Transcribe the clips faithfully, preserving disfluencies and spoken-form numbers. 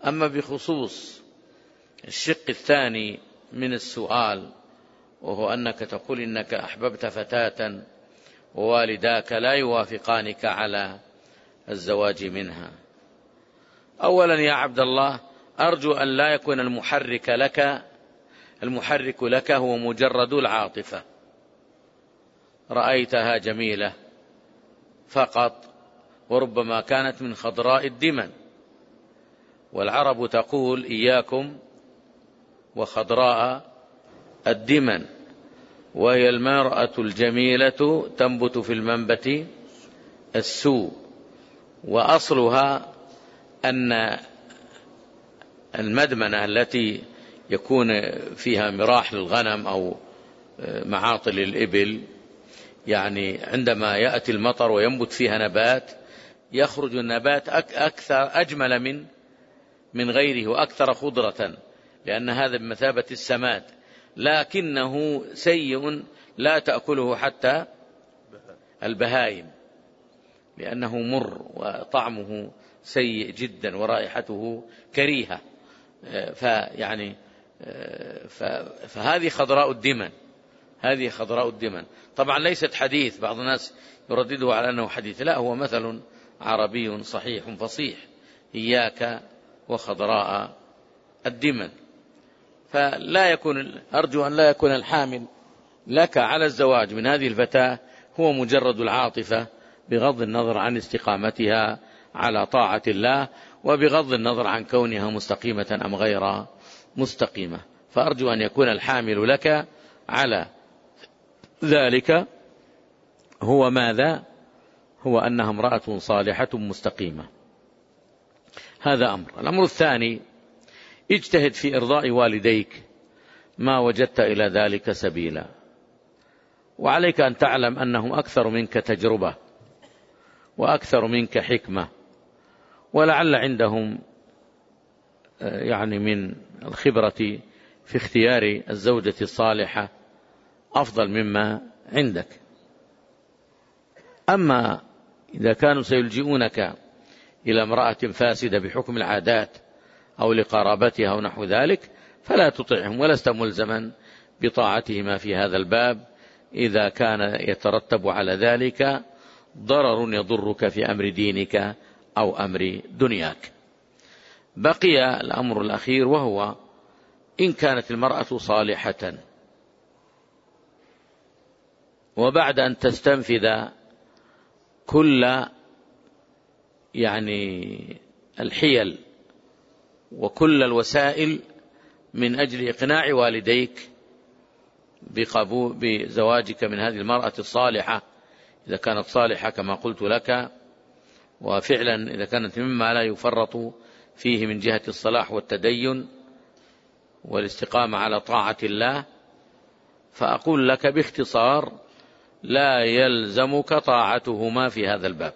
أما بخصوص الشق الثاني من السؤال، وهو أنك تقول إنك أحببت فتاة ووالداك لا يوافقانك على الزواج منها. أولا يا عبد الله، أرجو أن لا يكون المحرك لك المحرك لك هو مجرد العاطفة، رأيتها جميلة فقط، وربما كانت من خضراء الدمن، والعرب تقول إياكم وخضراء الدمن، وهي المرأة الجميلة تنبت في المنبت السوء. وأصلها أن المدمنة التي يكون فيها مراح للغنم أو معاطل الإبل، يعني عندما يأتي المطر وينبت فيها نبات، يخرج النبات أكثر أجمل من من غيره وأكثر خضرة، لأن هذا بمثابة السماد، لكنه سيء لا تأكله حتى البهائم، لأنه مر وطعمه سيء جدا ورائحته كريهة. فيعني فهذه خضراء الدمن، هذه خضراء الدمن. طبعا ليست حديث، بعض الناس يردده على أنه حديث، لا، هو مثل عربي صحيح فصيح، إياك وخضراء الدمن. فلا يكون، أرجو أن لا يكون الحامل لك على الزواج من هذه الفتاة هو مجرد العاطفة، بغض النظر عن استقامتها على طاعة الله، وبغض النظر عن كونها مستقيمة أم غير مستقيمة. فأرجو أن يكون الحامل لك على ذلك هو ماذا؟ هو أنها امرأة صالحة مستقيمة. هذا أمر. الأمر الثاني، اجتهد في إرضاء والديك ما وجدت إلى ذلك سبيلا، وعليك أن تعلم أنهم أكثر منك تجربة وأكثر منك حكمة، ولعل عندهم يعني من الخبرة في اختيار الزوجة الصالحة أفضل مما عندك. أما إذا كانوا سيلجئونك إلى امرأة فاسدة بحكم العادات أو لقرابتها أو نحو ذلك، فلا تطعهم، ولست ملزما بطاعتهما في هذا الباب إذا كان يترتب على ذلك ضرر يضرك في أمر دينك أو أمر دنياك. بقي الأمر الأخير، وهو إن كانت المرأة صالحة وبعد أن تستنفذ كل يعني الحيل وكل الوسائل من أجل إقناع والديك بقبول بزواجك من هذه المرأة الصالحة، إذا كانت صالحة كما قلت لك، وفعلا إذا كانت مما لا يفرط فيه من جهة الصلاح والتدين والاستقامة على طاعة الله، فأقول لك باختصار: لا يلزمك طاعتهما في هذا الباب،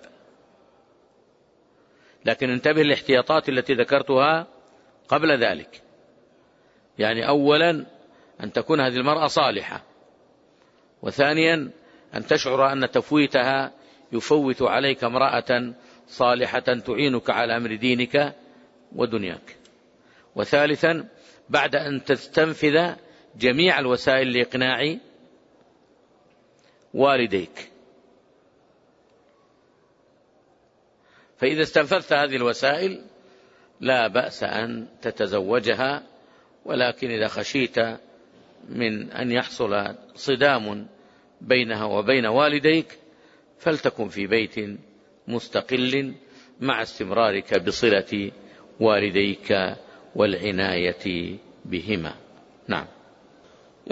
لكن انتبه للاحتياطات التي ذكرتها قبل ذلك. يعني أولا أن تكون هذه المرأة صالحة، وثانيا أن تشعر أن تفويتها يفوت عليك امرأة صالحة تعينك على أمر دينك ودنياك، وثالثا بعد أن تستنفذ جميع الوسائل لإقناع والديك. فإذا استنفذت هذه الوسائل لا بأس أن تتزوجها، ولكن إذا خشيت من أن يحصل صدام بينها وبين والديك فلتكن في بيت مستقل مع استمرارك بصلة والديك والعناية بهما. نعم.